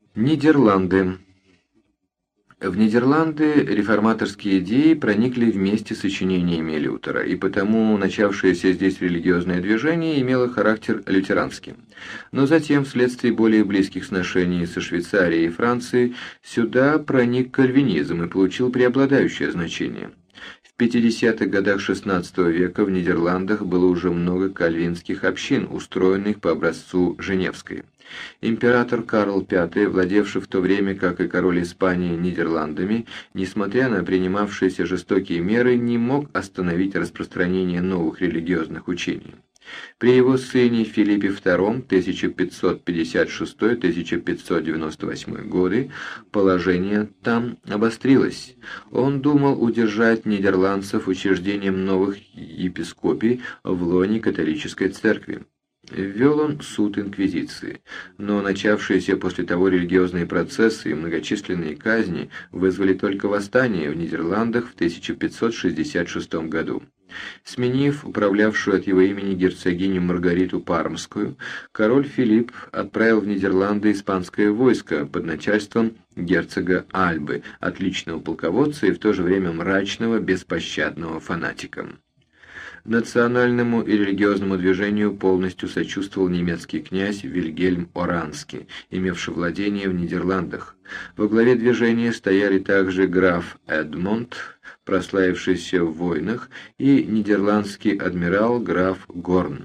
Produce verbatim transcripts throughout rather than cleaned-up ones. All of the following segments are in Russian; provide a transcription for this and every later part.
Нидерланды. В Нидерланды реформаторские идеи проникли вместе с сочинениями Лютера, и потому начавшееся здесь религиозное движение имело характер лютеранский. Но затем, вследствие более близких сношений со Швейцарией и Францией, сюда проник кальвинизм и получил преобладающее значение. В пятидесятых годах шестнадцатого века в Нидерландах было уже много кальвинских общин, устроенных по образцу Женевской. Император Карл Пятый, владевший в то время, как и король Испании, Нидерландами, несмотря на принимавшиеся жестокие меры, не мог остановить распространение новых религиозных учений. При его сыне Филиппе Втором тысяча пятьсот пятьдесят шестой — тысяча пятьсот девяносто восьмой годы положение там обострилось. Он думал удержать нидерландцев учреждением новых епископий в лоне католической церкви. Ввел он суд инквизиции, но начавшиеся после того религиозные процессы и многочисленные казни вызвали только восстание в Нидерландах в тысяча пятьсот шестьдесят шестом году. Сменив управлявшую от его имени герцогиню Маргариту Пармскую, король Филипп отправил в Нидерланды испанское войско под начальством герцога Альбы, отличного полководца и в то же время мрачного, беспощадного фанатика. Национальному и религиозному движению полностью сочувствовал немецкий князь Вильгельм Оранский, имевший владение в Нидерландах. Во главе движения стояли также граф Эдмонд, прославившийся в войнах, и нидерландский адмирал граф Горн.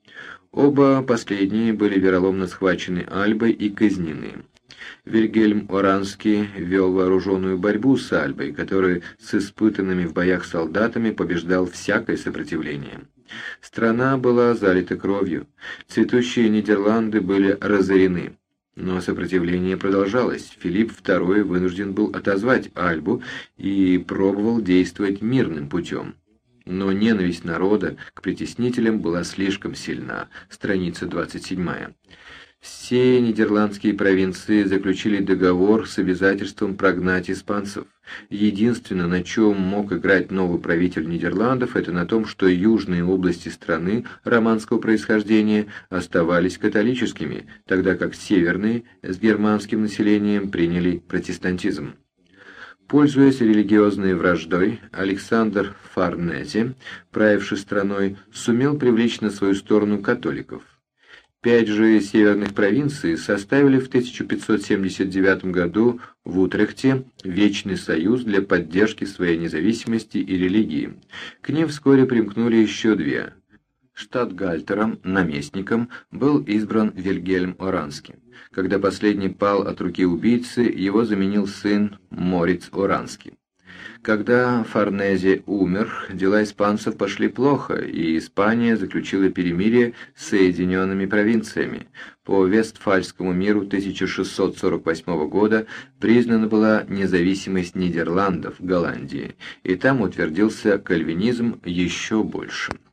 Оба последние были вероломно схвачены Альбой и казнены. Вильгельм Оранский вел вооруженную борьбу с Альбой, который с испытанными в боях солдатами побеждал всякое сопротивление. Страна была залита кровью, цветущие Нидерланды были разорены. Но сопротивление продолжалось. Филипп Второй вынужден был отозвать Альбу и пробовал действовать мирным путем. Но ненависть народа к притеснителям была слишком сильна. Страница двадцать седьмая. Все нидерландские провинции заключили договор с обязательством прогнать испанцев. Единственное, на чем мог играть новый правитель Нидерландов, это на том, что южные области страны романского происхождения оставались католическими, тогда как северные с германским населением приняли протестантизм. Пользуясь религиозной враждой, Александр Фарнезе, правивший страной, сумел привлечь на свою сторону католиков. Пять же северных провинций составили в тысяча пятьсот семьдесят девятом году в Утрехте Вечный союз для поддержки своей независимости и религии. К ним вскоре примкнули еще две. Штатгальтером, наместником, был избран Вильгельм Оранский. Когда последний пал от руки убийцы, его заменил сын Мориц Оранский. Когда Фарнезе умер, дела испанцев пошли плохо, и Испания заключила перемирие с Соединенными провинциями. По Вестфальскому миру тысяча шестьсот сорок восьмого года признана была независимость Нидерландов, Голландии, и там утвердился кальвинизм еще больше.